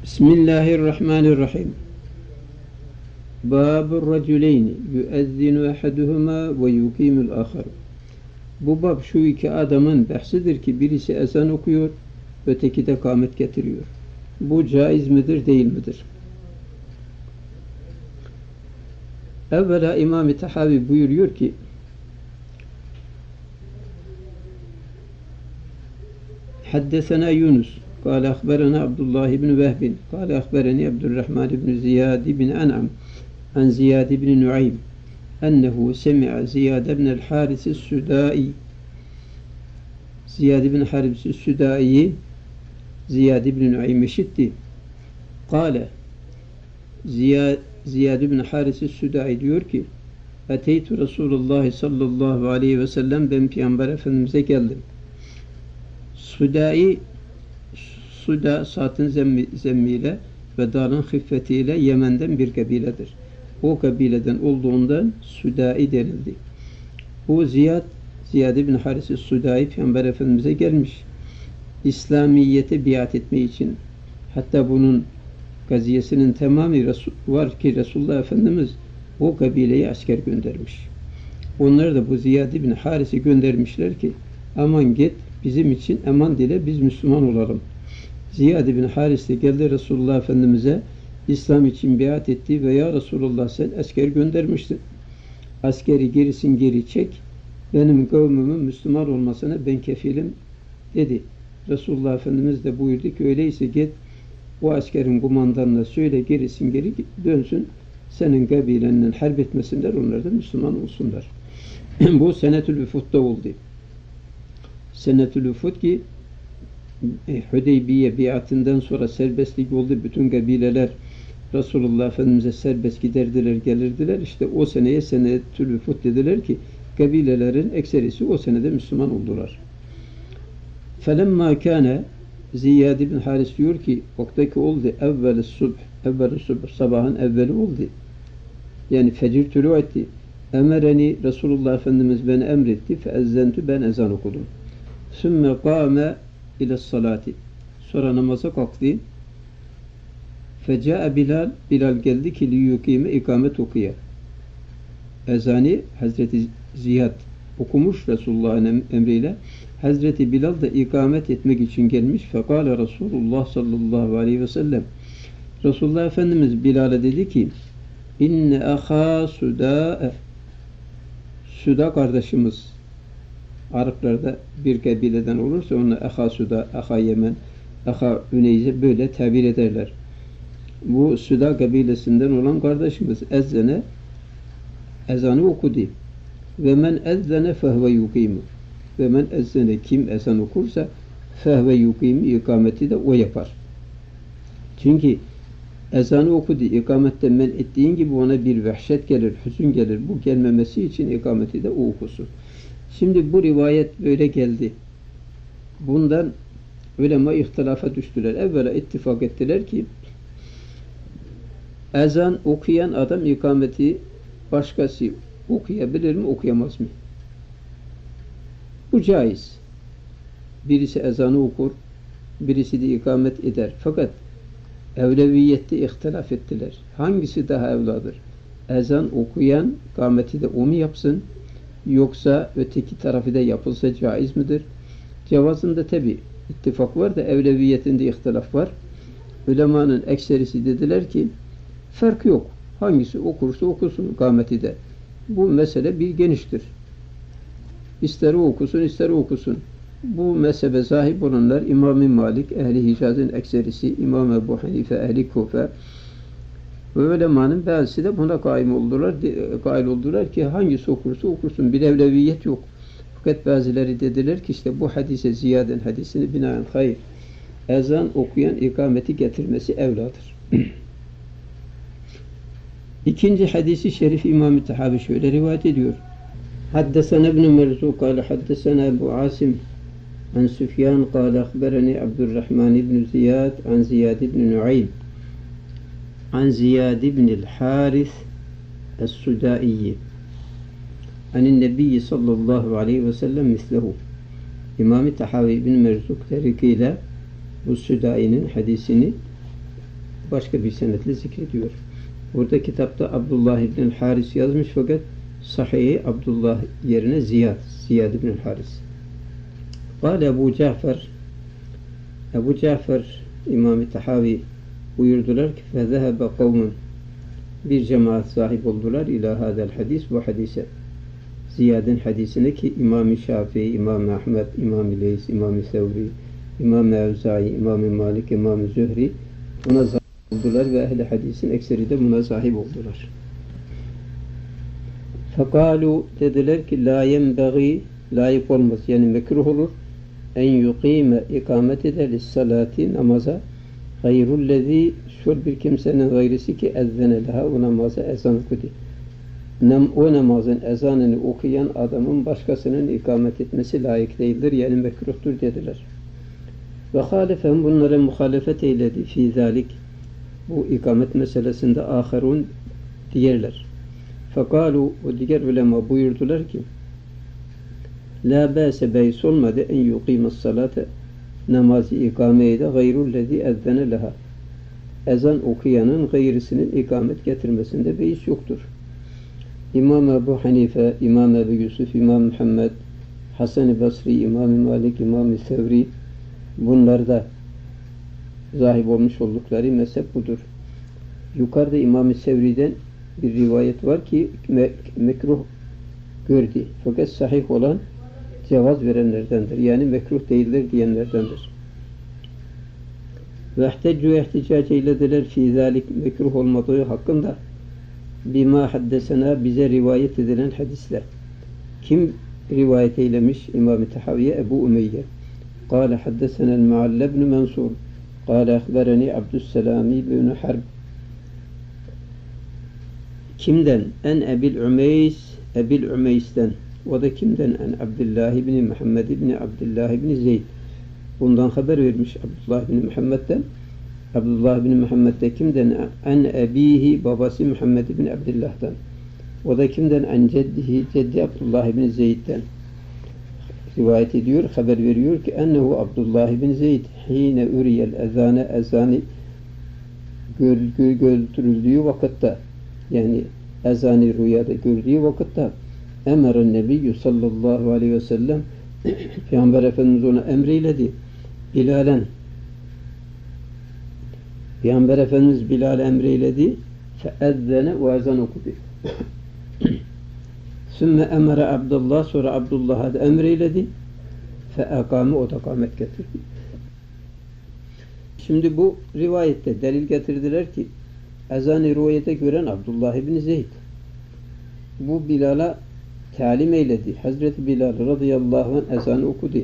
Bismillahirrahmanirrahim. Babur raculeyni yüezzinu ehaduhuma ve yukimul ahar. Bu bab şu iki adamın bahsidir ki birisi ezan okuyor, öteki de kâmet getiriyor. Bu caiz midir, değil midir? Evvela İmam-ı Tahavi buyuruyor ki Haddesena Yunus قال أخبرنا عبد الله بن وهب قال أخبرني عبد الرحمن بن زياد بن أنعم عن زياد بن نعيم أنه سمع زياد بن الحارث السدائي زياد بن الحارث السدائي زياد بن نعيم işitti. قال Ziyad bin Haris Südai diyor ki Eteytu Resulullah sallallahu aleyhi ve sellem, ben Peygamber Efendimiz'e geldim. Südai, Suda saatin zemmiyle ve dalın hıffetiyle Yemen'den bir kabiledir. O kabileden olduğundan Südai denildi. Bu Ziyad bin Haris Südai Peygamber Efendimiz'e gelmiş. İslamiyete biat etme için. Hatta bunun gaziyesinin tamamı var ki Resulullah Efendimiz o kabileye asker göndermiş. Onlar da bu Ziyad bin Haris'i göndermişler ki aman git bizim için eman dile, biz Müslüman olalım. Ziyad bin Haris de geldi Resulullah Efendimiz'e, İslam için biat etti ve ya Resulullah sen asker göndermiştin. Askeri gerisin geri çek, benim kavmimin Müslüman olmasına ben kefilim dedi. Resulullah Efendimiz de buyurdu ki öyleyse git o askerin kumandanına söyle gerisin geri dönsün, senin kabilenin harp etmesinler, onlar da Müslüman olsunlar. Bu Senetül Vüfud'da oldu. Senetül Vüfud ki Hudeybiye biatından sonra serbestlik oldu. Bütün kabileler Resulullah Efendimiz'e serbest giderdiler, gelirdiler. İşte o seneye Senetül Vüfud dediler ki kabilelerin ekserisi o senede Müslüman oldular. Felemma kâne Ziyad bin Haris diyor ki vaktaki oldu evvel-i subh, sabahın evveli oldu. Yani fecir tülû etti. Emereni Resulullah Efendimiz beni emretti. Feezzentu, ben ezan okudum. Sümme kâme ile salati. Sonra namaza kalktı. Fecae Bilal geldi ki liyukime ikamet okuya. Ezanı Hazreti Ziyad okumuş Resulullah'ın emriyle. Hazreti Bilal da ikamet etmek için gelmiş. Fekale Resulullah sallallahu aleyhi ve sellem. Resulullah Efendimiz Bilal'e dedi ki İnne aha Suda kardeşimiz, Araplarda bir kabileden olursa ona aha Suda, aha Yemen, aha Üneyze böyle tabir ederler. Bu Suda kabilesinden olan kardeşimiz ezanı okudu. Ve men ezzene fehve yukimu. Ve men ezzene, kim ezan okursa fehve yukimu, ikameti de o yapar. Çünkü ezanı okudu, ikamette men ettiğin gibi ona bir vehşet gelir, hüzün gelir. Bu gelmemesi için ikameti de o okusun. Şimdi bu rivayet böyle geldi. Bundan ulema ihtilafa düştüler. Evvela ittifak ettiler ki ezan okuyan adam ikameti başkası okuyabilir mi, okuyamaz mı? Bu caiz. Birisi ezanı okur, birisi de ikamet eder. Fakat evleviyette ihtilaf ettiler. Hangisi daha evladır? Ezan okuyan ikameti de o mu yapsın? Yoksa öteki tarafı da yapılsa caiz midir? Cevazında tabi ittifak var da evleviyetinde ihtilaf var. Ulemanın ekserisi dediler ki fark yok. Hangisi okursa okusun ikameti de. Bu mesele bir geniştir. İster o okusun, ister o okusun. Bu mezhebe sahip olanlar İmam-ı Malik, Ehli Hicaz'ın ekserisi, İmam Ebu Hanife, Ehli Kufe ve ulemanın bazısı da buna kail oldular ki hangisi okursa okursun. Bir evleviyet yok. Fakat bazıları dediler ki işte bu hadise, Ziyad'ın hadisini binaen hayır. Ezan okuyan ikameti getirmesi evladır. İkinci hadisi şerif İmam-ı Tahavi şöyle rivayet ediyor. Haddesena ibn Merzu kâle haddesena Ebu Asim an Süfyan kâle akbereni Abdurrahman ibn Ziyad an Ziyad ibn Nu'aym an Ziyad ibn el-Harith es-Sudaiyi anin Nebiyyi sallallahu aleyhi ve sellem mislehu. İmam-ı Tahavi ibn Merzuk tarikiyle bu Sudai'nin hadisini başka bir senetle zikrediyor. Burada kitapta Abdullah ibn Haris yazmış fakat Sahih Abdullah yerine Ziyad ibn Haris. Kâle Ebu Cafer İmam-ı Tahavi buyurdular ki فَذَهَبَ قَوْمٌ bir cemaat sahip oldular ila hadel hadis bu hadise. Ziyad'ın hadisine ki İmam-ı Şafii, İmam-ı Ahmed, İmam-ı Leys, İmam-ı Sevri, İmam-ı Evzai, İmam-ı Malik, İmam-ı Zühri buna sahip oldular ve ehl-i hadisin ekseri de buna sahip oldular. Fekalu dediler ki la yenbeği layık olmaz yani mekruh olur en yukime ikamet eder lissalati namaza gayrullezi şöyle bir kimsenin gayrisi ki ezzene leha o namaza ezan okudu. O namazın ezanını okuyan adamın başkasının ikamet etmesi layık değildir yani mekruhtur dediler. Ve halifem bunlara muhalefet eyledi fi zalik bu ikamet meselesinde aherun diğerler. Fekalu o diğer ulema buyurdular ki la bâse beys olmadı en yuqîmes salate namazı ikameye de gayrullezî ezzene leha ezan okuyanın gayrisinin ikamet getirmesinde beis yoktur. İmam Ebu Hanife, İmam Ebu Yusuf, İmam Muhammed, Hasan-ı Basri, İmam-ı Malik, İmam-ı Sevri bunlarda zahip olmuş oldukları mezhep budur. Yukarıda İmam-ı Sevri'den bir rivayet var ki mekruh gördü. Fakat sahih olan cevaz verenlerdendir. Yani mekruh değildir diyenlerdendir. Ve ihteccu ihticac eylediler fi zalik mekruh olmadığı hakkında bima haddesena bize rivayet edilen hadisler. Kim rivayet eylemiş? İmam-ı Tahaviye Ebu Umeyye. Kâle haddesenel Mualle ibn Mansur. Kâle ehbereni Abdüsselam ibn Harb. Kimden? En Ebil Ümeys'ten. O da kimden? En Abdullah ibn Muhammed ibn Abdullah ibn Zeyd. Bundan haber vermiş Abdullah ibn Muhammed'den. Abdullah ibn Muhammed'de kimden? En ebihi babası Muhammed ibn Abdullah'dan. O da kimden? En ceddihi ceddi Abdullah ibn Zeyd'den. Rivayet ediyor, haber veriyor ki ennehu Abdullah ibn Zeyd hine üriyel ezanı götürüldüğü vakitte yani ezanı rüyada gördüğü vakitte emeren nebiyyü sallallahu aleyhi ve sellem Peygamber Efendimiz ona emreyledi. Peygamber Efendimiz Bilal'e emreyledi. Feezzene ve ezan okudu. Sümme emere Abdullah sonra Abdullah'a da emreyledi. Feekame o da kâmet getirdi. Şimdi bu rivayette delil getirdiler ki ezan-ı rüyete gören Abdullah ibn Zeyd. Bu Bilal'a talim eyledi. Hazreti Bilal radıyallahu anh ezanı okudu.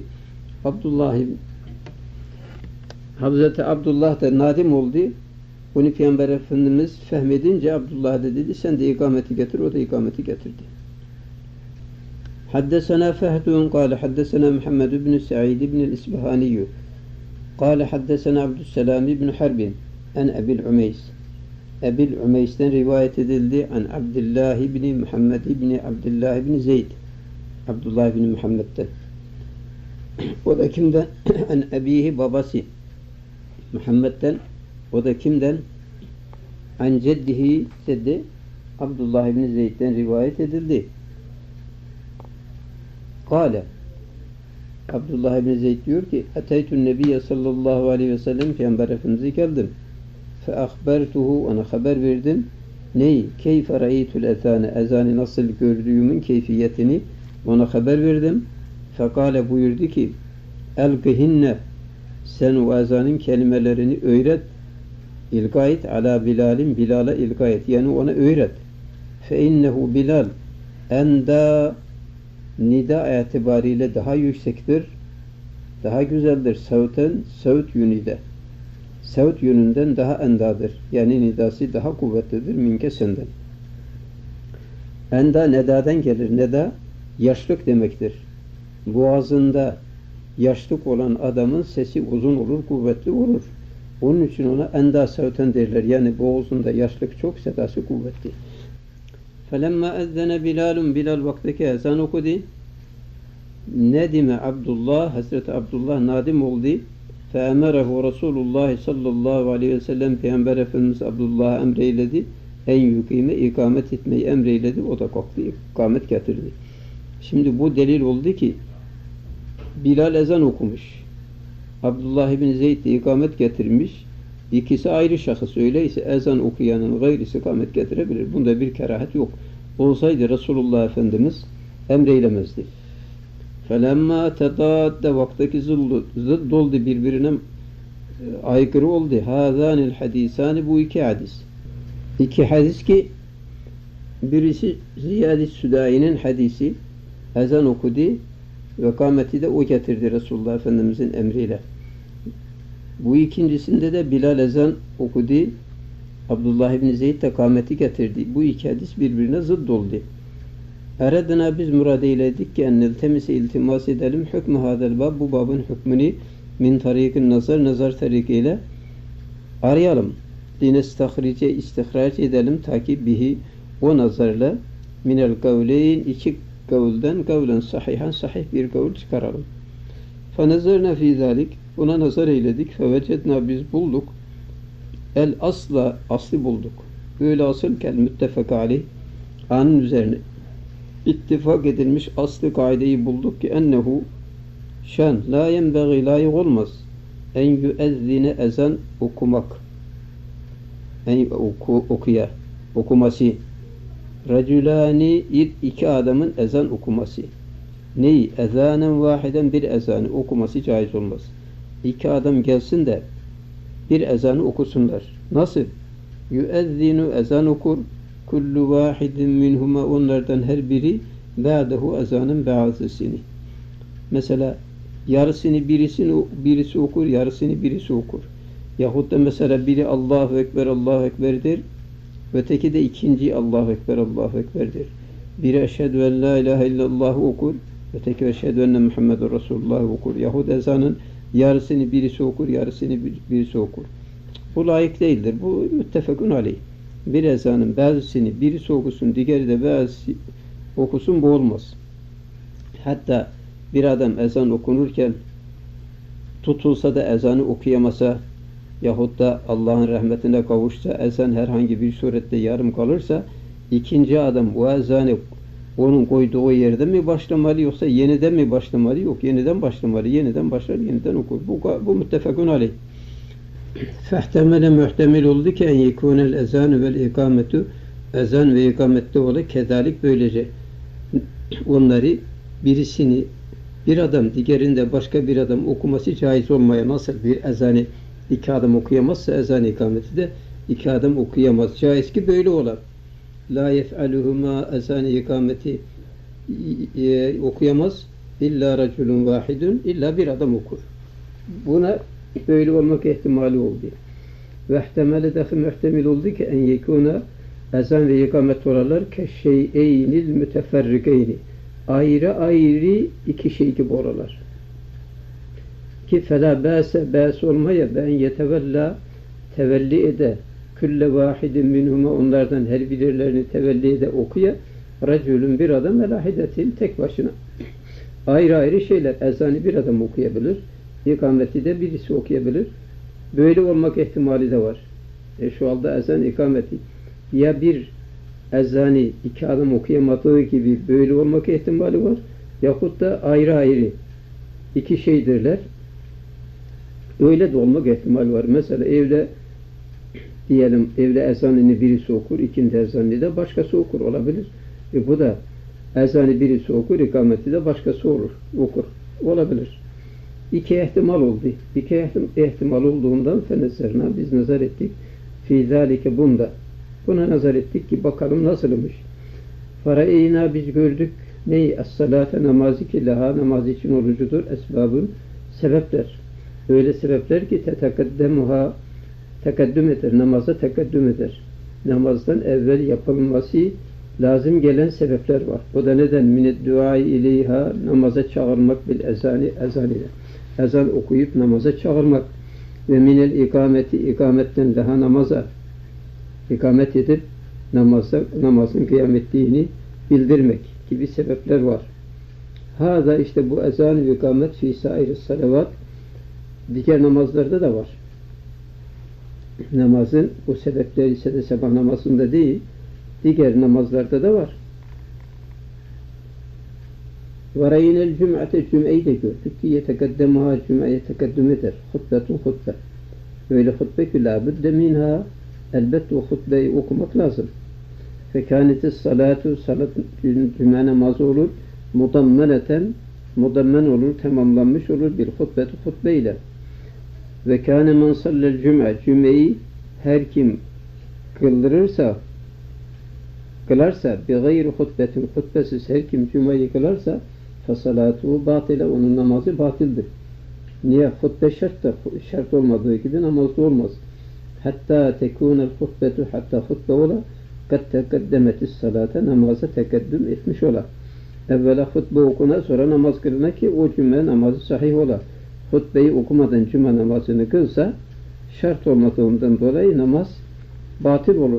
Hazreti Abdullah da nadim oldu. Bunu Peygamber Efendimiz fehmedince Abdullah da dedi sen de ikameti getir. O da ikameti getirdi. Haddesena Fehdun kâle haddesena Muhammed ibn Sa'id ibn el-İsbahaniyyü kâle haddesena Abdüsselam ibn Harbin en Ebil Ümeys. Ebil Ümeys'ten rivayet edildi an Abdullah ibn Muhammed ibn Abdullah ibn Zeyd. Abdullah ibn Muhammed'den. O da kimden? En ebihi babası Muhammed'den. O da kimden? En ceddihi ceddi Abdullah ibn Zeyd'den rivayet edildi. Kâle Abdullah ibn Zeyd diyor ki Eteytün Nebiye sallallahu aleyhi ve sellem Peygamber Efendimiz'e geldim. Fe ahbertuhu ona haber verdim. Neyi? Keyfe ra'eytul ezâne ezanı nasıl gördüğümün keyfiyetini ona haber verdim. Fekale buyurdu ki elqihinne sen o ezanın kelimelerini öğret. İlga et ala Bilal'in Bilal'a ilga et. Yani ona öğret. Fe innehu Bilal enda nida itibariyle daha yüksektir. Daha güzeldir. Savut yönüyle. Savut yönünden daha endadır. Yani nidası daha kuvvetlidir minke senden. Enda nedadan gelir. Neda yaşlık demektir. Boğazında yaşlık olan adamın sesi uzun olur, kuvvetli olur. Onun için ona enda savuten derler. Yani boğazında yaşlık çok, sedası kuvvetli. Felemma ezzene Bilalun Bilal vakteki ezan okudu. Nedime Abdullah Hazreti Abdullah nadim oldu. فَاَمَرَهُ Resulullah sallallahu aleyhi ve sellem Peygamber Efendimiz Abdullah'a emreyledi. En yukime ikamet etmeyi emreyledi. O da kalktı, ikamet getirdi. Şimdi bu delil oldu ki Bilal ezan okumuş. Abdullah ibn Zeyd de ikamet getirmiş. İkisi ayrı şahıs. Öyleyse ezan okuyanın gayrisi ikamet getirebilir. Bunda bir kerahet yok. Olsaydı Resulullah Efendimiz emreylemezdi. فَلَمَّا تَضَادَّ vaktaki zıdd oldu, birbirine aykırı oldu. هَذَانِ الْحَدِيثَانِ bu iki hadis. İki hadis ki birisi Ziyad-ı Südai'nin hadisi, ezan okudu ve kâmeti de o getirdi Resulullah Efendimizin emriyle. Bu ikincisinde de Bilal ezan okudu, Abdullah ibn Zeyd de kâmeti getirdi. Bu iki hadis birbirine zıdd oldu. Eredina biz murad eyledik ki enneltemise iltimas edelim hükmü hadel bab, bu babın hükmünü min tarikin nazar tarikiyle arayalım. Linestahrice istihraç edelim ta ki bihi o nazarla minel kavleyn iki kavulden kavlen sahihan sahih bir kavul çıkaralım. Fenezerna fi zalik buna nazar eyledik. Fevecedna biz bulduk. El aslı bulduk. Öyle asıl kel müttefek aleyh anın üzerine ittifak edilmiş aslı kaideyi bulduk ki ennehu şan la yenbeği layık olmaz en yüezzine ezan okumak okuması racülani iki adamın ezan okuması neyi? Ezanen vahiden bir ezanı okuması caiz olmaz. İki adam gelsin de bir ezanı okusunlar. Nasıl? Yüezzinu ezan okur kullu vahidin minhuma onlardan her biri ba'dehu ezanın bazısını. Mesela yarısını birisi okur, yarısını birisi okur. Yahut da mesela biri Allahu Ekber, Allahu Ekber der. Öteki de ikinci Allahu Ekber, Allahu Ekber der. Biri eşhedü en la ilahe illallah okur. Öteki eşhedü enne Muhammeden Resulullah okur. Yahut ezanın yarısını birisi okur, yarısını birisi okur. Bu layık değildir. Bu müttefekun aleyh. Bir ezanın bazısını birisi okusun, diğeri de bazısı okusun, bu olmaz. Hatta bir adam ezan okunurken tutulsa da ezanı okuyamasa yahut da Allah'ın rahmetine kavuşsa, ezan herhangi bir surette yarım kalırsa ikinci adam o ezanı onun koyduğu yerde mi başlamalı yoksa yeniden mi başlamalı? Yok, yeniden başlamalı. Yeniden başlar, yeniden okur. Bu müttefekun aleyh. Fehtemele muhtemel oldu ki en yekunel ezanü vel ikametu ezan ve ikamette ola kezalik böylece onları birisini bir adam diğerinde başka bir adam okuması caiz olmaya nasıl bir ezanı iki adam okuyamazsa ezan ikameti de iki adam okuyamaz. Caiz ki böyle olar. La yef'aluhuma ezan ikameti okuyamaz illa raculun vahidun illa bir adam okur. Buna böyle olmak ihtimali oldu. Ve ihtemali dahi muhtemel oldu ki en yekuna ezan ve ikamet oralar keşşey'eynil müteferrikeyni ayrı ayrı iki şey gibi oralar. Ki fela bâs olmaya ben yetevella tevelli ede külle vahidin minhuma onlardan her birlerini tevelli ede okuya racülün bir adam elahidetin tek başına. Ayrı ayrı şeyler. Ezanı bir adam okuyabilir. İkameti de birisi okuyabilir. Böyle olmak ihtimali de var. Şu anda ezan ikameti ya bir ezanı iki adam okuyamadığı gibi böyle olmak ihtimali var. Yahut da ayrı ayrı iki şeydirler. Öyle de olmak ihtimali var. Mesela evde diyelim evde ezanını birisi okur, ikindi ezanını da başkası okur olabilir. Bu da ezanı birisi okur, ikameti de başkası okur. Olabilir. İki ihtimal oldu. İki ihtimal olduğundan fenezerna biz nazar ettik. Fî zâlike bunda. Buna nazar ettik ki bakalım nasılmış. Faraeyna biz gördük. Neyi? Es-salâte namazı ki laha namaz için orucudur. Esbabın sebepler. Öyle sebepler ki tetekaddemuha tekaddüm eder. Namaza tekaddüm eder. Namazdan evvel yapılması lazım gelen sebepler var. O da neden? Mined duai ileyha namaza çağırmak bil ezan ile. Ezan okuyup namaza çağırmak ve minel ikameti ikametten daha namaza ikamet edip namazın kıyam ettiğini bildirmek gibi sebepler var. Hâzâ işte bu ezan ve ikamet fî sâir salavat Diğer namazlarda da var. Namazın bu sebepleri ise de sabah namazında değil, diğer namazlarda da var. وَرَيْنَ الْجُمْعَةَ Cüm'eyi de gördük ki yetekaddemuha Cüm'eye tekaddüm eder. Hutbetun hutbe. Böyle hutbe ki la budde minha, elbette o hutbeyi okumak lazım. Fekânetis salatu, salat cüme namazı olur. Mudammen olur, tamamlanmış olur bir hutbetu hutbeyle. Ve kâne men sallel cüm'e, cümeyi her kim kılarsa bi gayri hutbetin, hutbesiz her kim cümeyi kılarsa fesalatuhu batile, onun namazı batildir. Niye? Hutbe şart olmadığı gibi namazda olmaz. Hatta tekûnel hutbetu, hatta hutbe ola kad tekaddemetis salate, namaza tekeddüm etmiş ola. Evvela hutbe okuna, sonra namaz kılına ki o cüme namazı sahih ola. Hutbeyi okumadan cüme namazını kılsa şart olmadığından dolayı namaz batıl olur.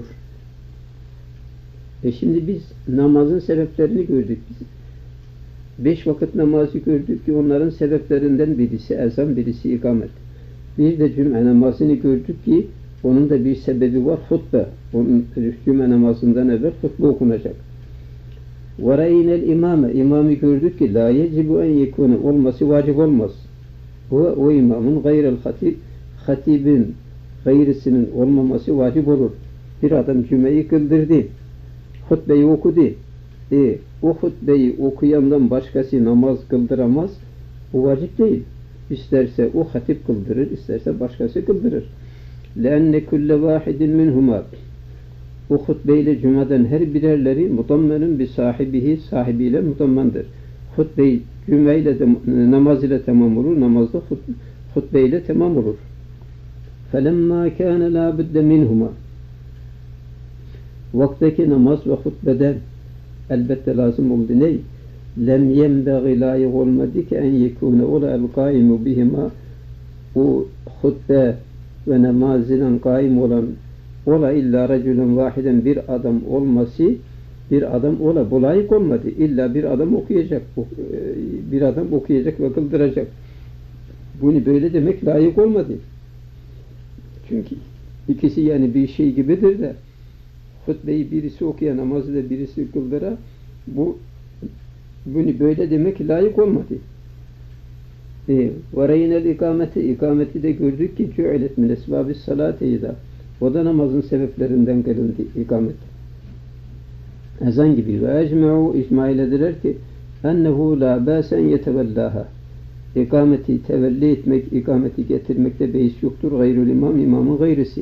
Şimdi biz namazın sebeplerini gördük. Biz 5 vakit namazı gördük ki onların sebeplerinden birisi ezan, birisi ikamet. Bir de cüme namazını gördük ki onun da bir sebebi var, hutbe. Onun cüme namazından evvel hutbe okunacak. وَرَيْنَ الْاِمَامَ, imamı gördük ki la yecibu en yekûne, olması vacip olmaz. O imamın gayrel hatib, hatibin gayrisinin olmaması vacip olur. Bir adam cümeyi kıldırdı, hutbeyi okudu. O hutbeyi okuyandan başkası namaz kıldıramaz. O vacip değil. İsterse o hatip kıldırır, isterse başkası kıldırır. لَاَنَّ كُلَّ وَاحِدٍ مِنْهُمَا, o hutbeyle cümleden her birerleri mudammenun bi sahibihi, sahibiyle mudammendir. Hutbe cümeyle de, namaz ile tamam olur, namazda hutbeyle tamam olur. فَلَمَّا كَانَ لَا بُدَّ مِنْهُمَا, vaktaki namaz ve hutbeden elbette lazım oldu ney? Lem yenbeği, layık olmadı ki en yekûne ola el-kâimu bihima, o hutbe ve namazıyla kaim olan ola illa racülün vahiden, bir adam olması, bir adam ola, bu layık olmadı. İlla bir adam okuyacak ve kıldıracak. Bunu böyle demek layık olmadı. Çünkü ikisi yani bir şey gibidir de hutbeyi birisi okuya, namazı da birisi kıldıra, bunu böyle demek layık olmadı. وَرَيْنَ ikameti de gördük ki cü'elet min esbâbis salâteyda, o da namazın sebeplerinden kılındı ikamet. Ezan gibi. Ve ecme'u, icma ilediler ki ennehu la bâsen yetevellâha, ikameti tevelli etmek, ikameti getirmekte beis yoktur. Gayrül imam, imamın gayrisi.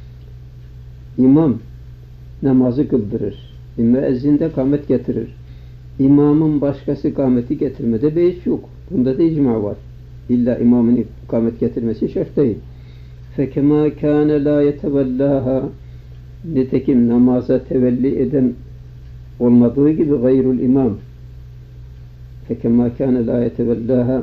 İmam namazı kıldırır. Müezzin de kâmet getirir. İmamın başkası kâmeti getirmede beis yok. Bunda da icma var. İlla imamın kâmet getirmesi şart değil. فَكَمَا كَانَ لَا يَتَوَلَّاهَا, nitekim namaza tevelli eden olmadığı gibi gayrul imam. فَكَمَا كَانَ لَا يَتَوَلَّاهَا,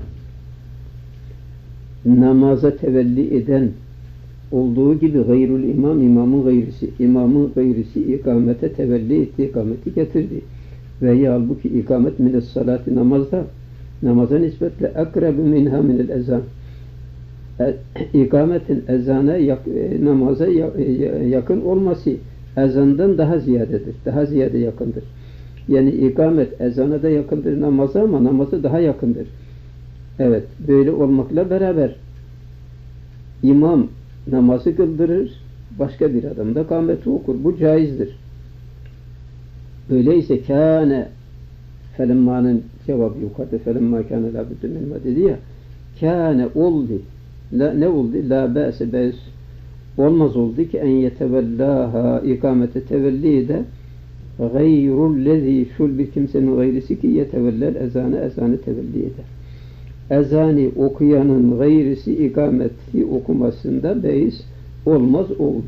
namaza tevelli eden olduğu gibi gayrul imam, imamın gayrisi. İmamın gayrisi ikamete tevelli etti, ikameti getirdi. Ve halbuki ikamet mines salati, namaza nispetle akrabu minha minel ezan. İkametin ezana, namaza yakın olması ezandan daha ziyadedir. Daha ziyade yakındır. Yani ikamet ezana da yakındır namaza, ama namaza daha yakındır. Evet, böyle olmakla beraber imam namazı kıldırır, başka bir adam da kâmeti okur. Bu caizdir. Öyleyse kâne, felemmâ'nın cevabı yukarıda felemmâ kâne lâ büddü minhumâ dedi ya, kâne oldu. Ne oldu? La ba'se be's, olmaz oldu ki en yetevellâha, ikamete tevelli de gayrullezî, şul bir kimsenin gayrisi ki yetevellel ezanı tevelli eder. Ezanı okuyanın gayrisi ikameti okumasında beis olmaz oldu.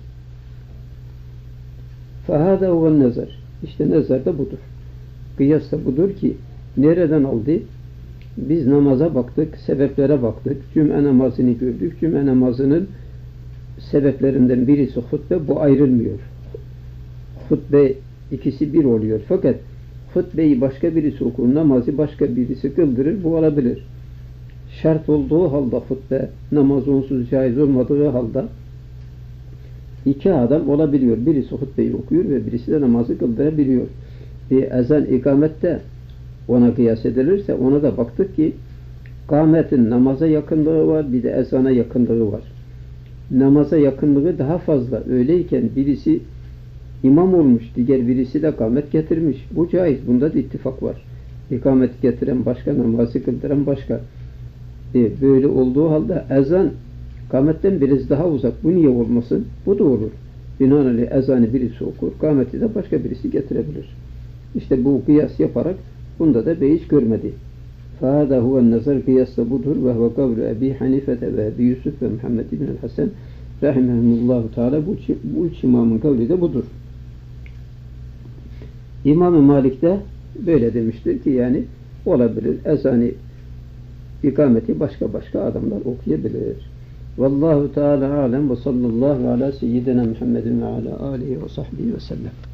Fehâdâ huvel nezar. İşte nezar da budur. Kıyas da budur ki nereden aldı? Biz namaza baktık, sebeplere baktık. Cüme namazını gördük. Cüme namazının sebeplerinden birisi hutbe, bu ayrılmıyor. Hutbe ikisi bir oluyor. Fakat hutbeyi başka birisi okur, namazı başka birisi kıldırır, bu olabilir. şart olduğu halde hutbe, namaz onsuz caiz olmadığı halde iki adam olabiliyor. Birisi hutbeyi okuyor ve birisi de namazı kıldırabiliyor. Ezan ikamette ona kıyas edilirse ona da baktık ki kâmetin namaza yakınlığı var, bir de ezana yakınlığı var. Namaza yakınlığı daha fazla. Öyleyken birisi imam olmuş, diğer birisi de kâmet getirmiş. Bu caiz. Bunda da ittifak var. İkamet getiren başka, namazı kıldıran başka. Böyle olduğu halde ezan kâmetten biraz daha uzak. Bu niye olmasın? Bu da olur. Binaenaleyh ezanı birisi okur, kâmeti de başka birisi getirebilir. İşte bu kıyas yaparak bunda da beis görmedi. فَهَذَا هُوَ النَّظَرْ Kıyas da budur. وَهُوَ قَوْلُ Ebi Hanifete ve Ebi Yusuf ve Muhammed İbn Hasan rahimehumullahu teala. Bu üç imamın kavli de budur. İmam-ı Malik de böyle demiştir ki yani olabilir. Ezanı ikameti başka adamlar okuyabilir. Vallahu Teala alem ve sallallahu ala seyyidina Muhammedin ve ala alihi ve sahbihi ve sellem.